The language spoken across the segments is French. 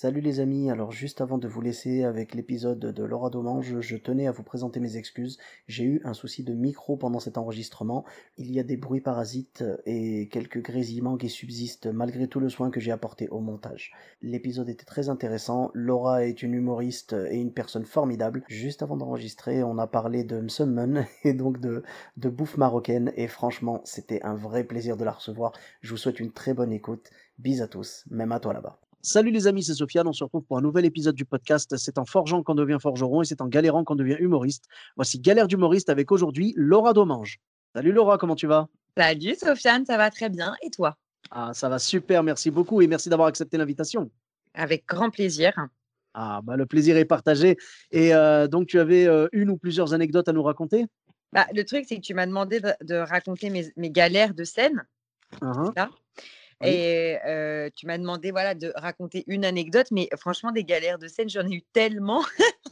Salut les amis, alors juste avant de vous laisser avec l'épisode de Laura Domange, je tenais à vous présenter mes excuses. J'ai eu un souci de micro pendant cet enregistrement. Il y a des bruits parasites et quelques grésillements qui subsistent malgré tout le soin que j'ai apporté au montage. L'épisode était très intéressant, Laura est une humoriste et une personne formidable. Juste avant d'enregistrer, on a parlé de Msummen et donc de bouffe marocaine et franchement, c'était un vrai plaisir de la recevoir. Je vous souhaite une très bonne écoute. Bis à tous, même à toi là-bas. Salut les amis, c'est Sofiane. On se retrouve pour un nouvel épisode du podcast. C'est en forgeant qu'on devient forgeron et c'est en galérant qu'on devient humoriste. Voici Galère d'humoriste avec aujourd'hui Laura Domange. Salut Laura, comment tu vas? Salut Sofiane, ça va très bien. Et toi? Ah, ça va super, merci beaucoup et merci d'avoir accepté l'invitation. Avec grand plaisir. Ah, bah, le plaisir est partagé. Et donc, tu avais une ou plusieurs anecdotes à nous raconter? Le truc, c'est que tu m'as demandé de raconter mes galères de scène. Uh-huh. C'est ça. Oui. Et tu m'as demandé de raconter une anecdote, mais franchement, des galères de scène, j'en ai eu tellement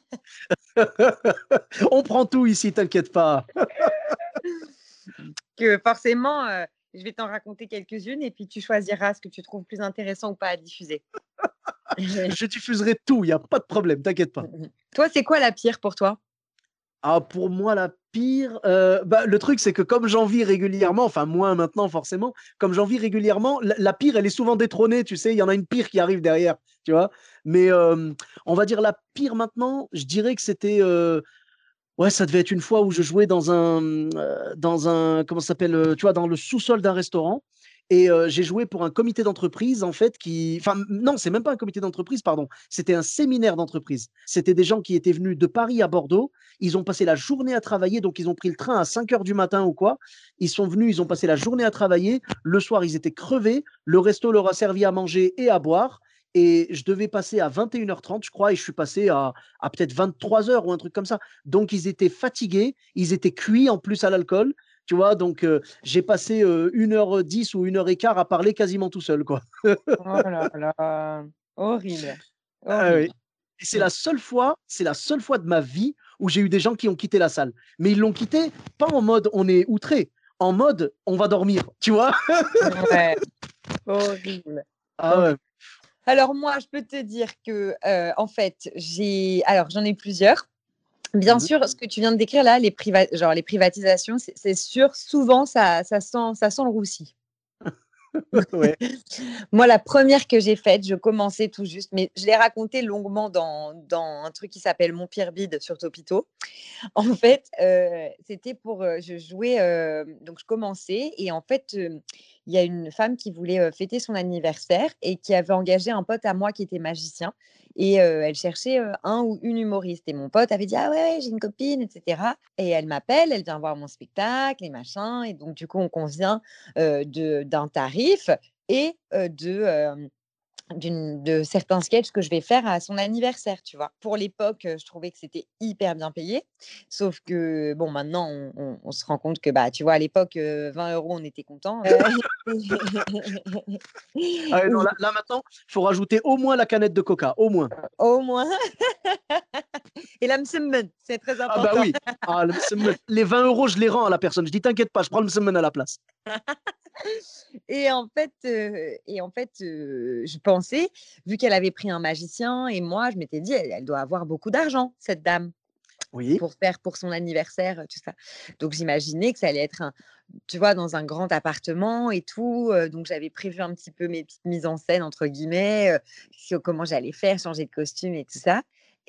On prend tout ici, t'inquiète pas. que forcément, je vais t'en raconter quelques-unes et puis tu choisiras ce que tu trouves plus intéressant ou pas à diffuser. Je diffuserai tout, il n'y a pas de problème, t'inquiète pas. Toi, c'est quoi la pire pour toi? Ah, pour moi, la pire, le truc, c'est que comme j'en vis régulièrement, enfin moins maintenant forcément, comme j'en vis régulièrement, la pire, elle est souvent détrônée, tu sais, il y en a une pire qui arrive derrière, tu vois. Mais on va dire la pire maintenant, je dirais que c'était, ouais, ça devait être une fois où je jouais dans un, comment ça s'appelle, tu vois, dans le sous-sol d'un restaurant. Et j'ai joué pour un comité d'entreprise, en fait, enfin, non, c'est même pas un comité d'entreprise, pardon. C'était un séminaire d'entreprise. C'était des gens qui étaient venus de Paris à Bordeaux. Ils ont passé la journée à travailler, donc ils ont pris le train à 5 heures du matin ou quoi. Ils sont venus, ils ont passé la journée à travailler. Le soir, ils étaient crevés. Le resto leur a servi à manger et à boire. Et je devais passer à 21h30, je crois, et je suis passé à peut-être 23h ou un truc comme ça. Donc, ils étaient fatigués, ils étaient cuits en plus à l'alcool, tu vois. Donc, j'ai passé 1h10 ou 1h15 à parler quasiment tout seul, quoi. Oh là là, horrible. Ah oui. Horrible. Et c'est la seule fois de ma vie où j'ai eu des gens qui ont quitté la salle. Mais ils l'ont quitté pas en mode on est outré, en mode on va dormir, tu vois. Ouais, horrible. Ah ouais. Alors moi, je peux te dire que en fait, j'en ai plusieurs. Bien sûr, ce que tu viens de décrire là, les privatisations, c'est sûr, souvent ça sent le roussi. Ouais. Moi, la première que j'ai faite, je commençais tout juste, mais je l'ai raconté longuement dans un truc qui s'appelle Mon pire bide sur Topito. En fait, c'était pour, je jouais, donc je commençais et en fait, il y a une femme qui voulait, fêter son anniversaire et qui avait engagé un pote à moi qui était magicien et elle cherchait, un ou une humoriste et mon pote avait dit: «Ah ouais, j'ai une copine» et cetera et elle m'appelle, elle vient voir mon spectacle et machin et donc du coup, on convient, d'un tarif et de certains sketchs que je vais faire à son anniversaire, tu vois? Pour l'époque, je trouvais que c'était hyper bien payé. Sauf que, bon, maintenant, on se rend compte que, tu vois, à l'époque, 20 €, on était contents. Ah ouais, non, Et là maintenant, il faut rajouter au moins la canette de coca, au moins. au moins et la msemen, c'est très Ah bah important. oui. Ah, les 20 €, je les rends à la personne. Je dis t'inquiète pas, je prends le msemen à la place. Je pensais, vu qu'elle avait pris un magicien et moi, je m'étais dit: «Elle doit avoir beaucoup d'argent, cette dame». Oui. Pour faire pour son anniversaire, tout ça. Donc j'imaginais que ça allait être tu vois, dans un grand appartement et tout, donc j'avais prévu un petit peu mes petites «mises en scène» entre guillemets, comment j'allais faire, changer de costume et tout ça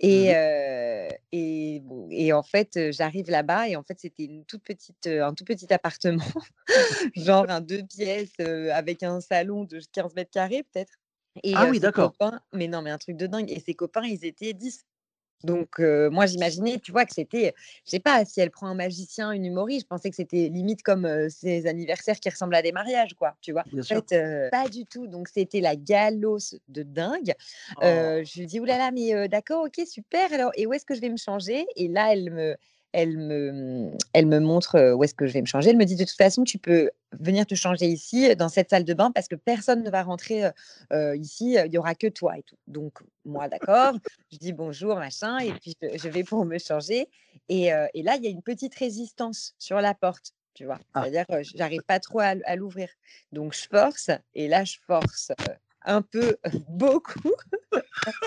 et bon et en fait, j'arrive là-bas et en fait, c'était un tout petit appartement, genre un 2 pièces, avec un salon de 15 mètres carrés peut-être et Ah oui, ses d'accord. copains mais non, mais un truc de dingue et ses copains, ils étaient 10. Donc moi j'imaginais, tu vois, que c'était, je sais pas, si elle prend un magicien, une humoriste, je pensais que c'était limite comme, ces anniversaires qui ressemblent à des mariages, quoi, tu vois? Bien En sûr. fait, pas du tout, donc c'était la galosse de dingue. Oh. Je lui dis: «Ouh là là, mais d'accord, OK, super, alors et où est-ce que je vais me changer?» et là, elle me montre, où est-ce que je vais me changer. Elle me dit: «De toute façon, tu peux venir te changer ici, dans cette salle de bain parce que personne ne va rentrer, ici, il y aura que toi et tout». Donc moi, d'accord, je dis: «Bonjour», machin et puis je vais pour me changer et là, il y a une petite résistance sur la porte, tu vois? Ah. C'est-à-dire, j'arrive pas trop à l'ouvrir. Donc je force et là, je force, un peu, beaucoup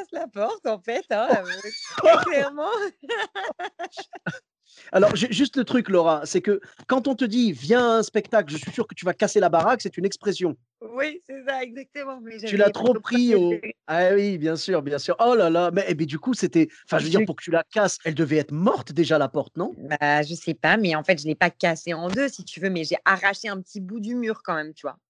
casse la porte, en fait, hein, très clairement. Alors, juste le truc, Laura, c'est que quand on te dit viens à un spectacle, je suis sûr que tu vas casser la baraque, c'est une expression. Oui, c'est ça, exactement. Mais Tu l'as j'avais pris trop au pris premier au. degré. Ah oui, bien sûr, bien sûr. Oh là là, mais, du coup, c'était. Enfin, je veux dire, Je, pour que tu la casses, elle devait être morte déjà, la porte, non? bah, je sais pas, mais en fait, je l'ai pas cassé en deux, si tu veux, mais j'ai arraché un petit bout du mur quand même, tu vois.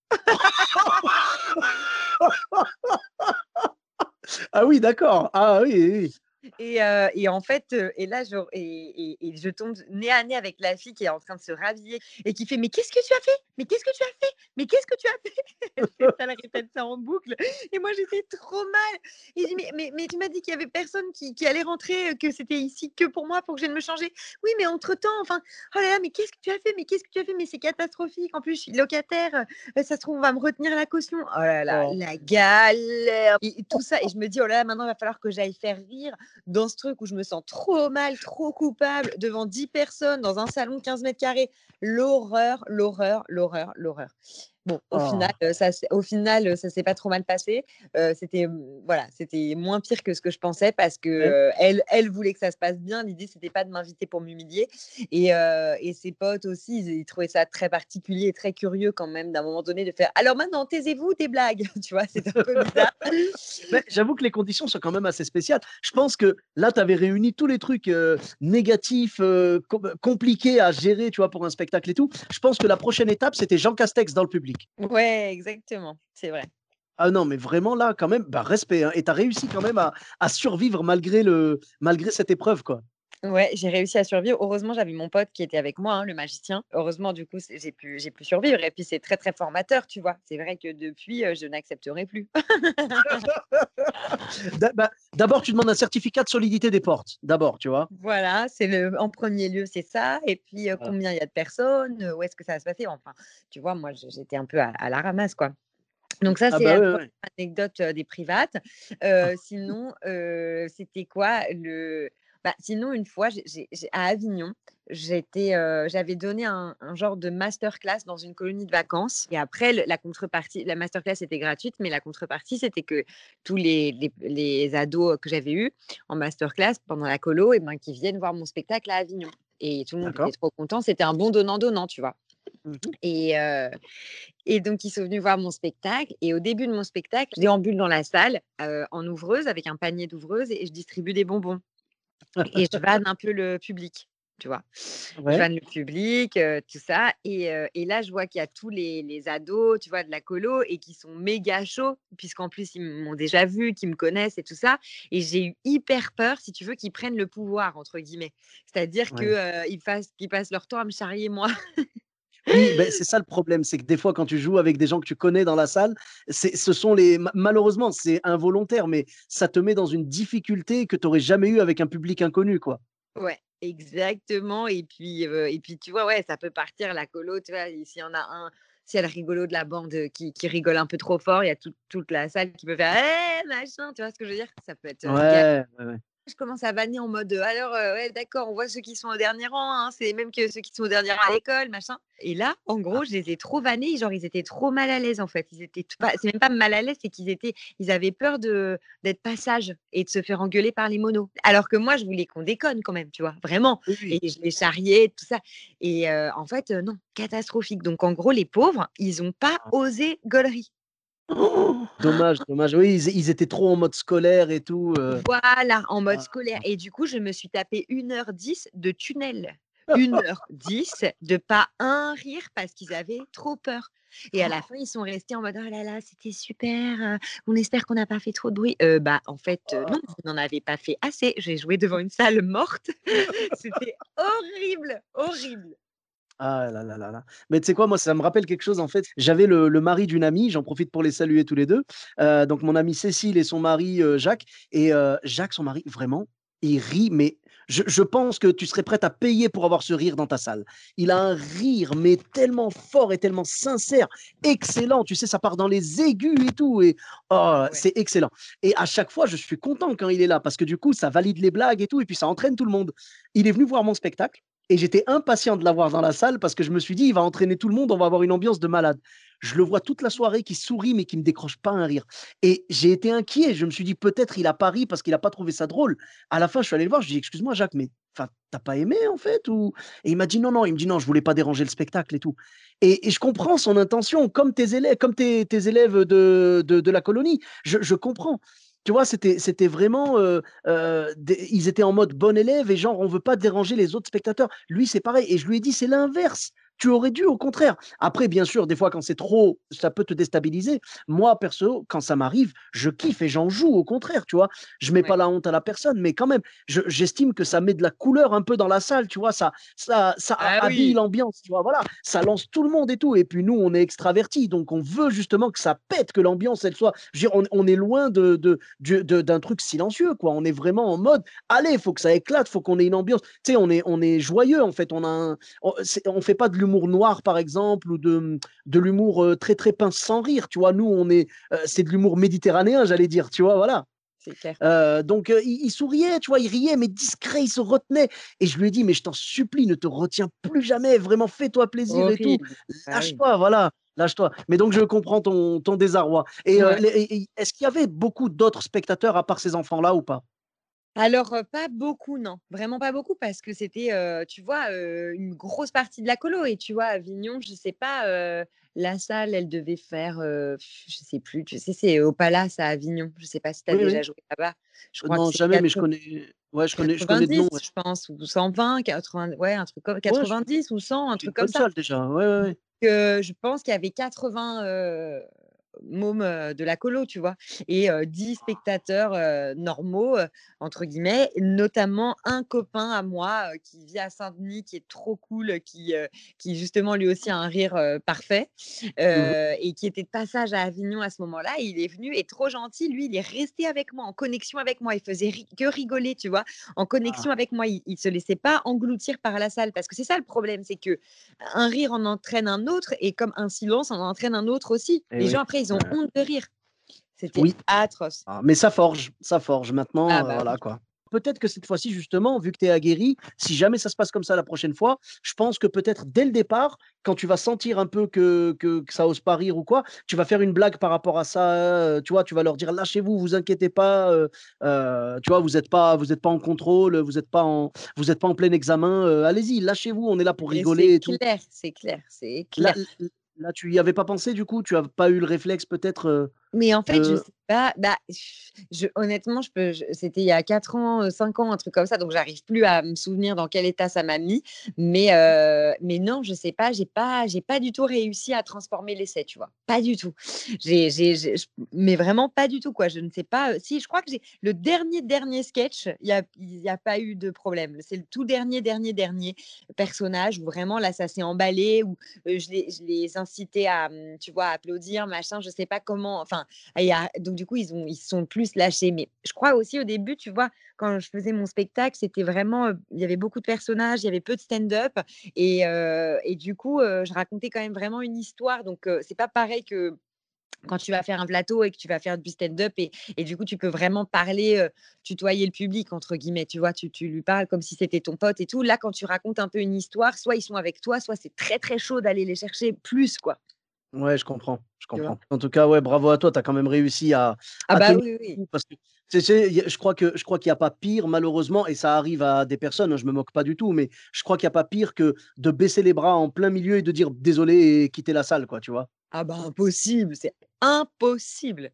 Ah oui, d'accord. Ah oui, oui, oui. Et en fait, et là, et je tombe nez à nez avec la fille qui est en train de se rhabiller et qui fait: «Mais qu'est-ce que tu as fait? Mais qu'est-ce que tu as fait? Mais qu'est-ce que tu as fait?» Elle fait ça, elle répète ça en boucle et moi, j'étais trop mal. Il dit: «Mais tu m'as dit qu'il y avait personne qui allait rentrer, que c'était ici que pour moi, pour que je vienne me changer». «Oui, mais entre-temps, enfin, oh là là, mais qu'est-ce que tu as fait? Mais qu'est-ce que tu as fait? Mais c'est catastrophique. En plus, je suis locataire, ça se trouve, on va me retenir la caution». Oh là là, Oh. la galère et tout ça et je me dis: «Oh là là, maintenant, il va falloir que j'aille faire rire dans ce truc où je me sens trop mal, trop coupable, devant 10 personnes, dans un salon de 15 mètres carrés. L'horreur, l'horreur, l'horreur, l'horreur. Bon, Oh. au final, ça s'est pas trop mal passé. C'était, voilà, c'était moins pire que ce que je pensais parce que, Ouais. elle voulait que ça se passe bien. L'idée, c'était pas de m'inviter pour m'humilier et ses potes aussi, ils trouvaient ça très particulier et très curieux quand même d'un moment donné de faire: «Alors maintenant, taisez-vous tes blagues», tu vois? C'était un peu bizarre. Mais j'avoue que les conditions sont quand même assez spéciales. Je pense que là, tu avais réuni tous les trucs négatifs, compliqués à gérer, tu vois, pour un spectacle et tout. Je pense que la prochaine étape, c'était Jean Castex dans le public. Ouais, exactement, c'est vrai. Ah non, mais vraiment là, quand même, bah, respect, hein. Et tu as réussi quand même à survivre malgré cette épreuve, quoi. Ouais, j'ai réussi à survivre. Heureusement, j'avais mon pote qui était avec moi, hein, le magicien. Heureusement, du coup, j'ai pu survivre. Et puis, c'est très, très formateur, tu vois. C'est vrai que depuis, je n'accepterai plus. D'abord, tu demandes un certificat de solidité des portes. D'abord, tu vois. Voilà, en premier lieu, c'est ça. Et puis, Voilà. combien il y a de personnes, où est-ce que ça va se passer? Enfin, tu vois, moi, j'étais un peu à la ramasse, quoi. Donc ça, Ah c'est bah la ouais, première ouais. anecdote, des privates. Sinon, c'était quoi sinon une fois, à Avignon, j'avais donné un genre de masterclass dans une colonie de vacances et après la contrepartie la masterclass était gratuite, mais la contrepartie, c'était que tous les ados que j'avais eus en masterclass pendant la colo et ben, qui viennent voir mon spectacle à Avignon et tout le monde était D'accord. trop content. C'était un bon donnant-donnant, tu vois? Mhm. Et donc, ils sont venus voir mon spectacle. Et au début de mon spectacle, je déambule dans la salle en ouvreuse avec un panier d'ouvreuse et je distribue des bonbons. Et je vanne un peu le public, tu vois. Je Ouais, vanne le public, tout ça. Et là, je vois qu'il y a tous les ados, tu vois, de la colo et qui sont méga chauds, puisqu'en plus, ils m'ont déjà vu, qu'ils me connaissent et tout ça. Et j'ai eu hyper peur, si tu veux, qu'ils prennent le pouvoir, entre guillemets. C'est-à-dire ouais. qu'ils passent leur temps à me charrier, moi. Oui, ben c'est ça le problème, c'est que des fois, quand tu joues avec des gens que tu connais dans la salle, ce sont malheureusement, c'est involontaire, mais ça te met dans une difficulté que tu n'aurais jamais eu avec un public inconnu, quoi. Ouais, exactement et puis tu vois, ouais, ça peut partir la colo, tu vois? Et s'il y en a un, s'il y a le rigolo de la bande, qui rigole un peu trop fort, il y a toute la salle qui peut faire: «Eh machin», tu vois ce que je veux dire? Ça peut être, Ouais, ouais, ouais. je commence à vanner en mode, «Alors, ouais d'accord, on voit ceux qui sont au dernier rang, hein, c'est les mêmes que ceux qui sont au dernier rang à l'école, machin» et là, en Ah, gros, je les ai trop vannés, genre ils étaient trop mal à l'aise, en fait. Ils étaient t pas c'est même pas mal à l'aise, c'est ils avaient peur d'être pas sages et de se faire engueuler par les monos. Alors que moi, je voulais qu'on déconne quand même, tu vois? Vraiment oui, oui. et je les charriais, tout ça et en fait, non, catastrophique. Donc en gros, les pauvres, ils ont pas Ah. osé gaulerie. Oh, dommage, dommage. Oui, ils étaient trop en mode scolaire et tout. Voilà, en mode Ah. scolaire et du coup, je me suis tapé 1h10 de tunnel. 1h10 de pas un rire parce qu'ils avaient trop peur et à la fin, ils sont restés en mode: «Oh là là, c'était super, on espère qu'on n'a pas fait trop de bruit». En fait, non, vous n'en avez pas fait assez. J'ai joué devant une salle morte. C'était horrible, horrible. Ah là là là là. Mais tu sais quoi? Moi, ça me rappelle quelque chose, en fait. J'avais le mari d'une amie, j'en profite pour les saluer tous les 2. Donc mon amie Cécile et son mari, Jacques et Jacques, son mari, vraiment, il rit, mais je pense que tu serais prête à payer pour avoir ce rire dans ta salle. Il a un rire, mais tellement fort et tellement sincère, excellent, tu sais, ça part dans les aigus et tout et oh, Ouais. c'est excellent et à chaque fois, je suis content quand il est là parce que du coup, ça valide les blagues et tout et puis ça entraîne tout le monde. Il est venu voir mon spectacle Et j'étais impatient de l'avoir dans la salle parce que je me suis dit, il va entraîner tout le monde, on va avoir une ambiance de malade. Je le vois toute la soirée qui sourit, mais qui me décroche pas un rire. Et j'ai été inquiet. Je me suis dit, peut-être il a pas ri parce qu'il a pas trouvé ça drôle. À la fin, je suis allé le voir. Je dis, excuse-moi, Jacques, mais enfin, t'as pas aimé en fait ou... Et il m'a dit, non, non. Il me dit, non, je voulais pas déranger le spectacle et tout. Et je comprends son intention, comme tes élèves de la colonie. Je comprends. Tu vois, c'était vraiment, ils étaient en mode bon élève et genre, on veut pas déranger les autres spectateurs. Lui, c'est pareil. Et je lui ai dit, c'est l'inverse. Tu aurais dû, au contraire. Après, bien sûr, des fois, quand c'est trop, ça peut te déstabiliser. Moi, perso, quand ça m'arrive, je kiffe et j'en joue, au contraire, tu vois. Je mets pas Ouais. la honte à la personne, mais quand même, j'estime que ça met de la couleur un peu dans la salle, tu vois. Ça Ah habille oui. l'ambiance, tu vois. Voilà, ça lance tout le monde et tout. Et puis nous, on est extravertis, donc on veut justement que ça pète, que l'ambiance, elle soit. Je veux dire, on est loin d'un truc silencieux, quoi. On est vraiment en mode, allez, il faut que ça éclate, il faut qu'on ait une ambiance. Tu sais, on est joyeux, en fait. On fait pas de l'humour noir, par exemple, ou de l'humour très, très pince sans rire, tu vois. Nous, c'est de l'humour méditerranéen, j'allais dire, tu vois, voilà. C'est clair. Donc, il souriait, tu vois, il riait, mais discret, il se retenait. Et je lui ai dit, mais je t'en supplie, ne te retiens plus jamais, vraiment, fais-toi plaisir et tout. Horrible. Bah oui. Lâche-toi, voilà, lâche-toi. Mais donc, je comprends ton désarroi. Et Ouais. est-ce qu'il y avait beaucoup d'autres spectateurs à part ces enfants-là ou pas? Alors, pas beaucoup, non. Vraiment pas beaucoup parce que c'était, tu vois, une grosse partie de la colo et tu vois, Avignon, je sais pas, la salle, elle devait faire, je sais plus, tu sais, c'est au Palace à Avignon. Je sais pas si tu as Oui, déjà oui. joué là-bas? Je crois que Non, c'est jamais, mais je connais, ouais, je connais de nom, 90, ouais. je pense, ou 120, 80, ouais, un truc comme Ouais, 90 ou 100, un c'est une truc comme bonne ça. salle déjà. Ouais, ouais, ouais. Je pense qu'il y avait 80, mômes, de la colo, tu vois? Et 10 spectateurs, «normaux», entre guillemets, notamment un copain à moi, qui vit à Saint-Denis, qui est trop cool, qui justement lui aussi a un rire, parfait, Mhm. et qui était de passage à Avignon à ce moment-là. Il est venu et trop gentil, lui, il est resté avec moi, en connexion avec moi. Il faisait que rigoler, tu vois? En Ah, connexion avec moi. Il se laissait pas engloutir par la salle parce que c'est ça le problème, c'est que un rire en entraîne un autre et comme un silence en entraîne un autre aussi. eh Les oui. gens après, ils ont Ouais. honte de rire. C'était Oui. atroce. Ah, mais ça forge, ça forge. Maintenant, Ah bah voilà oui. quoi. Peut-être que cette fois-ci, justement, vu que tu es aguerri, si jamais ça se passe comme ça la prochaine fois, je pense que peut-être dès le départ, quand tu vas sentir un peu que ça ose pas rire ou quoi, tu vas faire une blague par rapport à ça. Tu vois, tu vas leur dire lâchez-vous, vous inquiétez pas. Tu vois, vous êtes pas en contrôle, vous êtes pas en plein examen. Allez-y, lâchez-vous, on est là pour Et c'est rigoler et tout. clair, c'est clair, c'est Là, clair. là, tu y avais pas pensé du coup, tu as pas eu le réflexe peut-être Mais en fait, je de. sais pas, bah, honnêtement, c'était il y a 4 ans, 5 ans, un truc comme ça, donc j'arrive plus à me souvenir dans quel état ça m'a mis. Mais non, je sais pas, j'ai pas du tout réussi à transformer l'essai, tu vois? Pas du tout. J'ai j mais vraiment pas du tout, quoi. Je ne sais pas, si, je crois que j'ai le dernier sketch, il y a pas eu de problème. C'est le tout dernier personnage où vraiment là, ça s'est emballé, où, je les incitais à, tu vois, à applaudir, machin, je sais pas comment, enfin, donc du coup, ils se sont plus lâchés. Mais je crois aussi au début, tu vois, quand je faisais mon spectacle, c'était vraiment, il y avait beaucoup de personnages, il y avait peu de stand-up et du coup, je racontais quand même vraiment une histoire. Donc c'est pas pareil que quand tu vas faire un plateau et que tu vas faire du stand-up et du coup, tu peux vraiment parler, tutoyer le public entre guillemets, tu vois? Tu lui parles comme si c'était ton pote et tout. Là, quand tu racontes un peu une histoire, soit ils sont avec toi, soit c'est très, très chaud d'aller les chercher plus, quoi, Ouais, je comprends, je tu vois? comprends. En tout cas, ouais, bravo à toi, tu as quand même réussi à Ah à bah, tenir oui, le oui. coup parce que je crois qu'il y a pas pire malheureusement et ça arrive à des personnes, hein, je me moque pas du tout, mais je crois qu'il y a pas pire que de baisser les bras en plein milieu et de dire: «Désolé» et quitter la salle, quoi, tu vois? Ah bah, impossible, c'est impossible.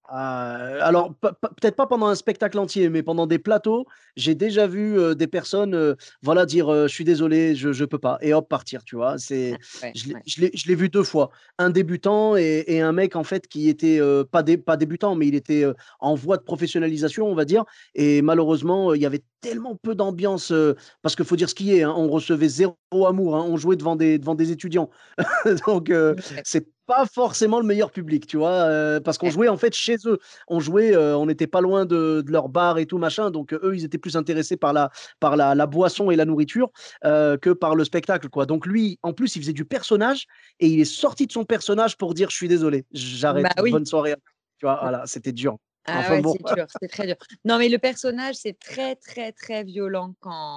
Alors peut-être pas pendant un spectacle entier, mais pendant des plateaux, j'ai déjà vu, des personnes, voilà dire, «Je suis désolé, je peux pas» et hop partir, tu vois? Ah ouais, ouais. Je l'ai vu 2 fois. Un débutant et un mec en fait qui était, pas débutant, mais il était, en voie de professionnalisation, on va dire et malheureusement, il y avait tellement peu d'ambiance, parce qu'il faut dire ce qui est, hein, on recevait zéro amour, hein, on jouait devant des étudiants. Donc Ouais, c'est pas forcément le meilleur public, tu vois? Parce qu'on ouais. jouait en fait chez eux. On jouait, on n'était pas loin de leur bar et tout machin, donc eux, ils étaient plus intéressés par la boisson et la nourriture, que par le spectacle, quoi. Donc lui, en plus, il faisait du personnage et il est sorti de son personnage pour dire: «Je suis désolé, Bah j'arrête, oui. bonne soirée». Tu vois? Voilà, c'était dur. Ah Enfin ouais, bon. c'est dur, c'est très dur. Non, mais le personnage, c'est très, très, très violent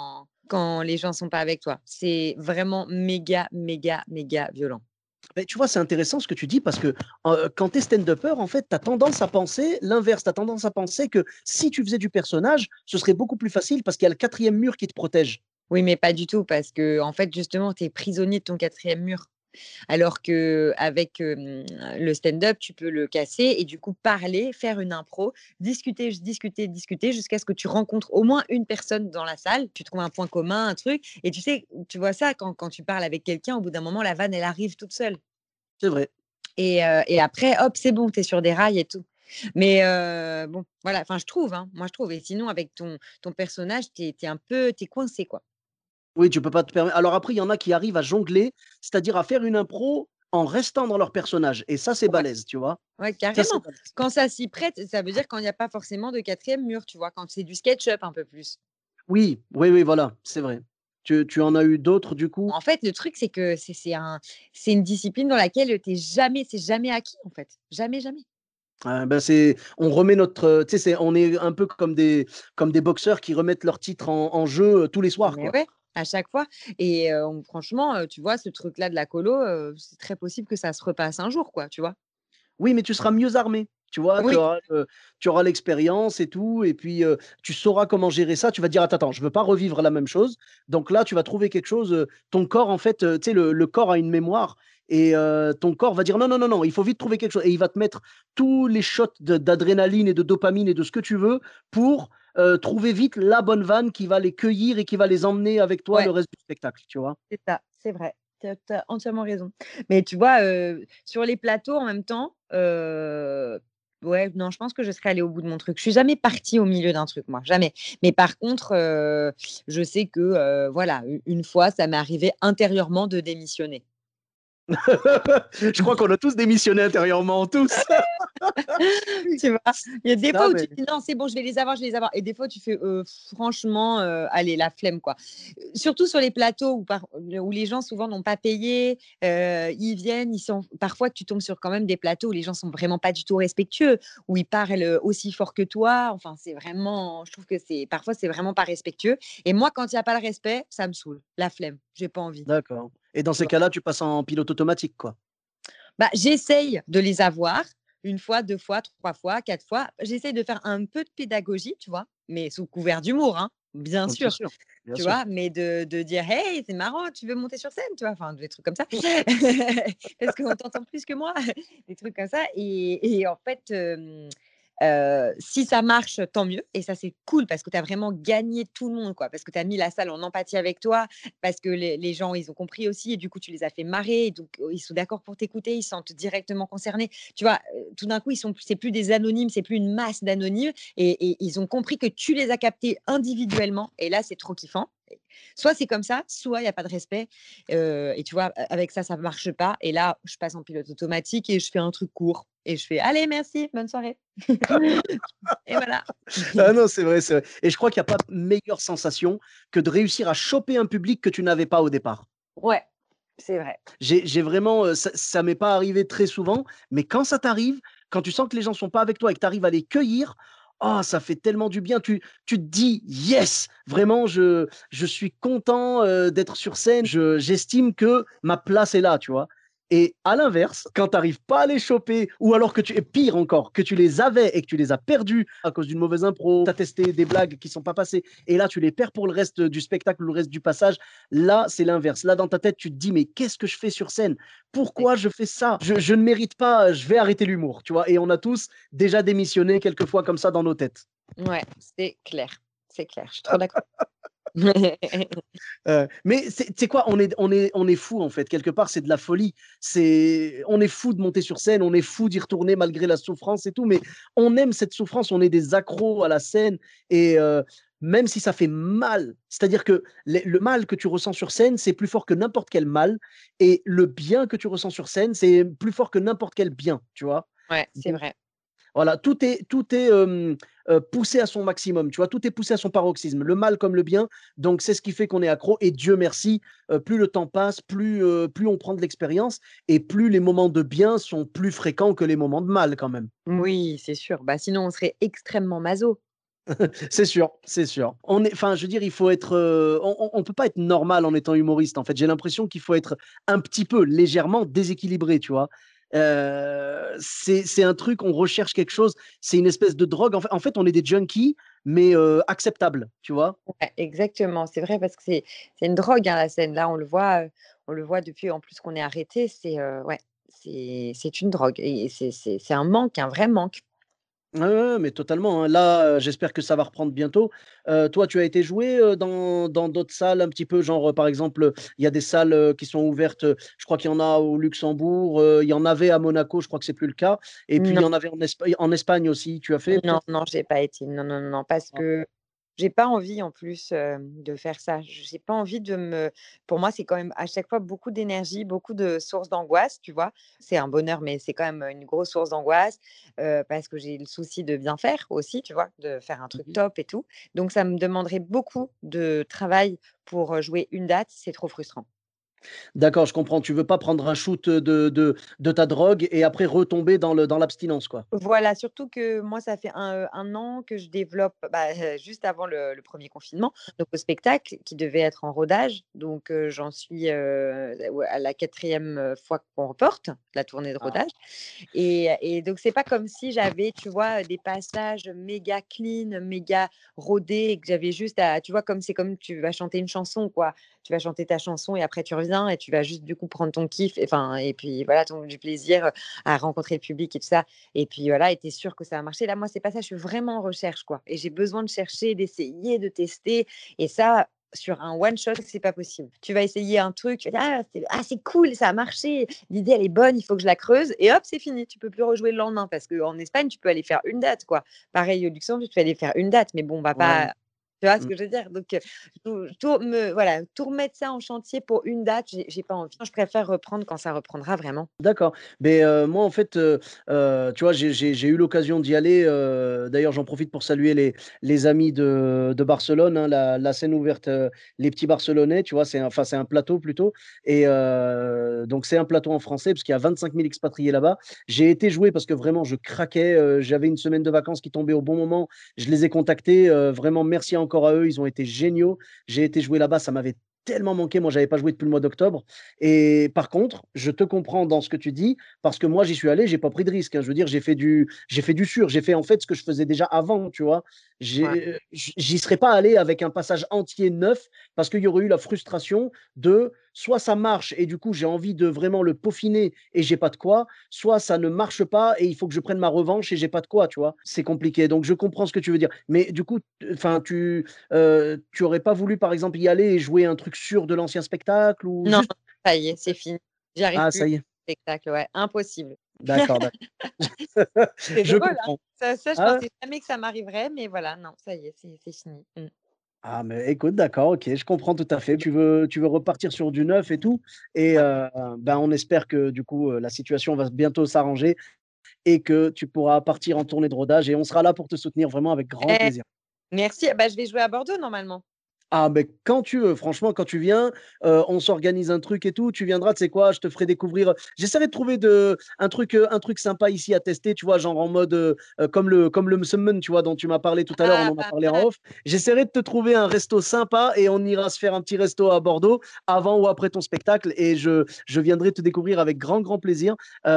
quand les gens sont pas avec toi. C'est vraiment méga, méga, méga violent. Mais tu vois, c'est intéressant ce que tu dis parce que quand tu es stand-upper, en fait, tu as tendance à penser l'inverse. Tu as tendance à penser que si tu faisais du personnage, ce serait beaucoup plus facile parce qu'il y a le quatrième mur qui te protège. Oui, mais pas du tout parce que en fait, justement, tu es prisonnier de ton quatrième mur. Alors qu'avec, le stand-up, tu peux le casser et du coup parler, faire une impro, discuter, discuter, discuter jusqu'à ce que tu rencontres au moins une personne dans la salle. Tu trouves un point commun, un truc et tu sais, tu vois ça quand tu parles avec quelqu'un, au bout d'un moment, la vanne, elle arrive toute seule C'est vrai. et après, hop, c'est bon, tu es sur des rails et tout. Mais bon, voilà, enfin, je trouve, hein, moi, je trouve et sinon avec ton personnage, tu es un peu tu es coincé, quoi. Oui, tu peux pas te permettre. Alors après, il y en a qui arrivent à jongler, c'est-à-dire à faire une impro en restant dans leur personnage. Et ça, c'est Ouais, balèze, tu vois. ouais, Ça, c'est carrément. balèze. Quand ça s'y prête, ça veut dire quand il y a pas forcément de quatrième mur, tu vois? Quand c'est du SketchUp un peu plus. Oui, oui, oui, voilà, c'est vrai. Tu en as eu d'autres du coup? En fait, le truc, c'est que c'est une discipline dans laquelle tu jamais c'est jamais acquis, en fait. Jamais, jamais. Bah, c'est on remet notre, tu sais, on est un peu comme des boxeurs qui remettent leur titre en jeu, tous les soirs, Mais quoi. ouais, à chaque fois et franchement, tu vois, ce truc-là de la colo, c'est très possible que ça se repasse un jour, quoi, tu vois? Oui, mais tu seras mieux armé, tu vois? Oui, Tu auras l'expérience et tout et puis, tu sauras comment gérer ça. Tu vas te dire: «Attends, attends, je veux pas revivre la même chose». Donc là, tu vas trouver quelque chose, ton corps en fait, tu sais le corps a une mémoire et ton corps va dire: «Non, non, non, non, il faut vite trouver quelque chose» et il va te mettre tous les shots d'adrénaline et de dopamine et de ce que tu veux pour, trouver vite la bonne vanne qui va les cueillir et qui va les emmener avec toi le ouais. reste du spectacle, tu vois? C'est ça, c'est vrai. Tu as entièrement raison. Mais tu vois, sur les plateaux en même temps, ouais, non, je pense que je serais allée au bout de mon truc. Je suis jamais partie au milieu d'un truc moi, jamais. Mais par contre, je sais que, voilà, une fois, ça m'est arrivé intérieurement de démissionner. Je crois qu'on a tous démissionné intérieurement, tous. Tu vois? Il y a des fois Non où tu mais te dis: «Non, c'est bon, je vais les avoir, je vais les avoir» et des fois tu fais: franchement, allez, la flemme, quoi». Surtout sur les plateaux où les gens souvent n'ont pas payé, ils viennent, ils sont parfois tu tombes sur quand même des plateaux où les gens sont vraiment pas du tout respectueux, où ils parlent, aussi fort que toi. Enfin, c'est vraiment je trouve que parfois c'est vraiment pas respectueux et moi, quand il y a pas le respect, ça me saoule, la flemme, j'ai pas envie, d'accord et dans tu ces vois? cas-là, tu passes en pilote automatique, quoi? Bah, j'essaye de les avoir une fois, 2 fois, 3 fois, 4 fois. J'essaye de faire un peu de pédagogie, tu vois? Mais sous couvert d'humour, hein, bien Bien sûr, sûr, bien tu sûr. vois? Mais de dire: «Hey, c'est marrant, tu veux monter sur scène?» tu vois? Enfin, des trucs comme ça. Parce qu'on t'entend plus que moi, des trucs comme ça et en fait, si ça marche, tant mieux et ça, c'est cool parce que tu as vraiment gagné tout le monde, quoi. Parce que tu as mis la salle en empathie avec toi, parce que les gens, ils ont compris aussi et du coup, tu les as fait marrer et donc ils sont d'accord pour t'écouter, ils se sentent directement concernés. Tu vois? Tout d'un coup, c'est plus des anonymes, c'est plus une masse d'anonymes et ils ont compris que tu les as captés individuellement et là, c'est trop kiffant. Soit c'est comme ça, soit il y a pas de respect, et tu vois, avec ça, ça marche pas et là, je passe en pilote automatique et je fais un truc court et je fais: «Allez, merci, bonne soirée» et voilà. Ah non, c'est vrai et je crois qu'il y a pas meilleure sensation que de réussir à choper un public que tu n'avais pas au départ. Ouais, c'est vrai. J'ai vraiment, ça m'est pas arrivé très souvent, mais quand ça t'arrive, quand tu sens que les gens sont pas avec toi et que tu arrives à les cueillir, oh, ça fait tellement du bien. Tu te dis: «Yes! Vraiment, je suis content, d'être sur scène. J'estime que ma place est là», tu vois? Et à l'inverse, quand tu arrives pas à les choper ou alors que tu et pire encore, que tu les avais et que tu les as perdus à cause d'une mauvaise impro, tu as testé des blagues qui sont pas passées et là, tu les perds pour le reste du spectacle ou le reste du passage. Là, c'est l'inverse. Là, dans ta tête, tu te dis: «Mais qu'est-ce que je fais sur scène? C'est Pourquoi je fais ça? Je ne mérite pas, je vais arrêter l'humour», tu vois? Et on a tous déjà démissionné quelquefois comme ça dans nos têtes. ouais, c'est clair, je suis trop d'accord. Mais tu sais quoi? On est fou en fait, quelque part, c'est de la folie. On est fou de monter sur scène, on est fou d'y retourner malgré la souffrance et tout, mais on aime cette souffrance, on est des accros à la scène et même si ça fait mal, c'est-à-dire que le mal que tu ressens sur scène, c'est plus fort que n'importe quel mal et le bien que tu ressens sur scène, c'est plus fort que n'importe quel bien, tu vois? Ouais, c'est vrai. Voilà, tout est, poussé à son maximum, tu vois? Tout est poussé à son paroxysme, le mal comme le bien, donc c'est ce qui fait qu'on est accro et Dieu merci, plus le temps passe, plus on prend de l'expérience et plus les moments de bien sont plus fréquents que les moments de mal quand même. Oui, c'est sûr. Bah, sinon, on serait extrêmement maso. C'est sûr, c'est sûr. Enfin, je veux dire, il faut être, on peut pas être normal en étant humoriste. En fait, j'ai l'impression qu'il faut être un petit peu légèrement déséquilibré, tu vois. C'est un truc, on recherche quelque chose, c'est une espèce de drogue. En fait, on est des junkies, mais acceptables, tu vois. Ouais, exactement, c'est vrai parce que c'est une drogue, hein, la scène. Là, on le voit depuis en plus qu'on est arrêté, c'est, ouais, c'est une drogue et c'est un manque, un vrai manque. Ouais, ouais, ouais, mais totalement, hein. Là, j'espère que ça va reprendre bientôt. Toi, tu as été joué, dans d'autres salles un petit peu, genre, par exemple, il y a des salles, qui sont ouvertes, je crois qu'il y en a au Luxembourg, il y en avait à Monaco, je crois que c'est plus le cas et puis il y en avait en Espagne aussi. Tu as fait Non, peut-être? non, j'ai pas été. Non, non, non, parce que j'ai pas envie en plus, de faire ça. J'ai pas envie de me pour moi, c'est quand même à chaque fois beaucoup d'énergie, beaucoup de sources d'angoisse, tu vois? C'est un bonheur, mais c'est quand même, une grosse source d'angoisse, parce que j'ai le souci de bien faire aussi, tu vois? De faire un truc Mmh. top et tout. Donc ça me demanderait beaucoup de travail pour, jouer une date, c'est trop frustrant. D'accord, je comprends. Tu veux pas prendre un shoot, de ta drogue et après retomber dans l'abstinence, quoi? Voilà, surtout que moi, ça fait 1 an que je développe, bah, juste avant le 1er confinement, donc au spectacle qui devait être en rodage. Donc j'en suis, ouais, à la 4e, fois qu'on reporte la tournée de Ah. rodage et donc c'est pas comme si j'avais, tu vois, des passages méga clean, méga rodés et que j'avais juste à tu vois, comme c'est comme tu vas chanter une chanson, quoi. Tu vas chanter ta chanson et après tu reviens et tu vas juste, du coup, prendre ton kiff et enfin et puis voilà, ton du plaisir, à rencontrer le public et tout ça. Et puis voilà, et tu es sûr que ça va marcher. Là, moi, c'est pas ça, je suis vraiment en recherche, quoi. Et j'ai besoin de chercher, d'essayer, de tester. Et ça, sur un one shot, c'est pas possible. Tu vas essayer un truc, tu vas dire: c'est cool, ça a marché, l'idée elle est bonne, il faut que je la creuse et hop, c'est fini. Tu peux plus rejouer le lendemain parce qu'en Espagne, tu peux aller faire une date, quoi. Pareil au Luxembourg, tu peux aller faire une date, mais bon, on va Ouais. pas tu vois ce Mmh. que je veux dire? Donc tout remettre ça en chantier pour une date, j'ai pas envie. Je préfère reprendre quand ça reprendra vraiment. D'accord. Mais, moi, en fait, tu vois, j'ai eu l'occasion d'y aller, d'ailleurs, j'en profite pour saluer les amis de Barcelone, hein, la scène ouverte, Les Petits Barcelonais, tu vois? C'est un plateau plutôt et donc c'est un plateau en français parce qu'il y a 25 000 expatriés là-bas. J'ai été jouer parce que vraiment je craquais, j'avais une semaine de vacances qui tombait au bon moment. Je les ai contactés, vraiment merci encore à eux, ils ont été géniaux. J'ai été jouer là-bas, ça m'avait tellement manqué. Moi, j'avais pas joué depuis le mois d'octobre et par contre, je te comprends dans ce que tu dis, parce que moi, j'y suis allé, j'ai pas pris de risque, hein. Je veux dire, j'ai fait du sûr, j'ai fait en fait ce que je faisais déjà avant, tu vois. Ouais. J'y serais pas allé avec un passage entier neuf, parce qu'il y aurait eu la frustration de soit ça marche et du coup j'ai envie de vraiment le peaufiner et j'ai pas de quoi, soit ça ne marche pas et il faut que je prenne ma revanche et j'ai pas de quoi, tu vois. C'est compliqué. Donc je comprends ce que tu veux dire. Mais du coup, enfin, tu aurais pas voulu, par exemple, y aller et jouer un truc sûr de l'ancien spectacle ou Non, juste. ça y est, c'est fini. J'y arrive Ah, plus. ça y est. Spectacle, ouais, impossible. D'accord, d'accord. C'est Je drôle, hein? comprends. Ça, je Ah, pensais jamais que ça m'arriverait, mais voilà, non, ça y est, c'est fini. Mmh. ah, mais écoute, d'accord, OK, je comprends tout à fait. Tu veux repartir sur du neuf et tout et Ouais. ben, on espère que du coup, la situation va bientôt s'arranger et que tu pourras partir en tournée de rodage et on sera là pour te soutenir vraiment avec grand Eh, plaisir. merci. Bah, je vais jouer à Bordeaux normalement. Ah beh, quand tu veux, franchement, quand tu viens, on s'organise un truc et tout, tu viendras, tu sais quoi? Je te ferai découvrir, j'essaierai de trouver un truc sympa ici à tester, tu vois? Genre en mode, comme le Summon, tu vois? Dont tu m'as parlé tout à l'heure, on Ah, en a pas parlé en mal. off. J'essaierai de te trouver un resto sympa et on ira se faire un petit resto à Bordeaux avant ou après ton spectacle et je viendrai te découvrir avec grand, grand plaisir.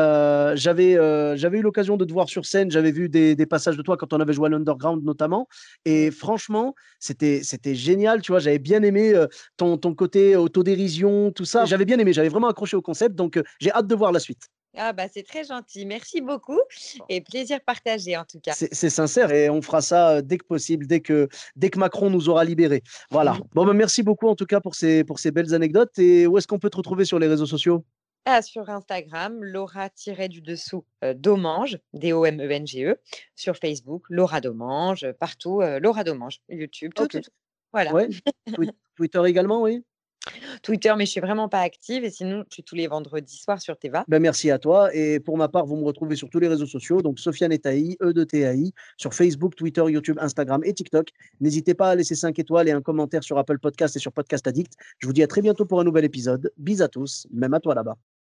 J'avais eu l'occasion de te voir sur scène, j'avais vu des passages de toi quand on avait joué à l'Underground notamment Mmh. et franchement, c'était génial, tu vois? J'avais bien aimé, ton côté autodérision, tout ça. J'avais bien aimé, j'avais vraiment accroché au concept, donc j'ai hâte de voir la suite. Ah bah, c'est très gentil. Merci beaucoup et plaisir partagé en tout cas. C'est sincère et on fera ça, dès que possible, dès que Macron nous aura libérés. Voilà. Mmh. Bon, bah, merci beaucoup en tout cas pour ces belles anecdotes et où est-ce qu'on peut te retrouver sur les réseaux sociaux? Ah, sur Instagram, Laura-du-dessous, Domange, Domenge. Sur Facebook, Laura Domange, partout, Laura Domange. YouTube, tout, OK. tout, tout. Voilà. Ouais. Twitter également, oui? Twitter, mais je suis vraiment pas active et sinon, je suis tous les vendredis soirs sur Teva. Ben, merci à toi et pour ma part, vous me retrouvez sur tous les réseaux sociaux, donc Sofiane Etaï, E de TAI, sur Facebook, Twitter, YouTube, Instagram et TikTok. N'hésitez pas à laisser 5 étoiles et un commentaire sur Apple Podcast et sur Podcast Addict. Je vous dis à très bientôt pour un nouvel épisode. Bis à tous, même à toi là-bas.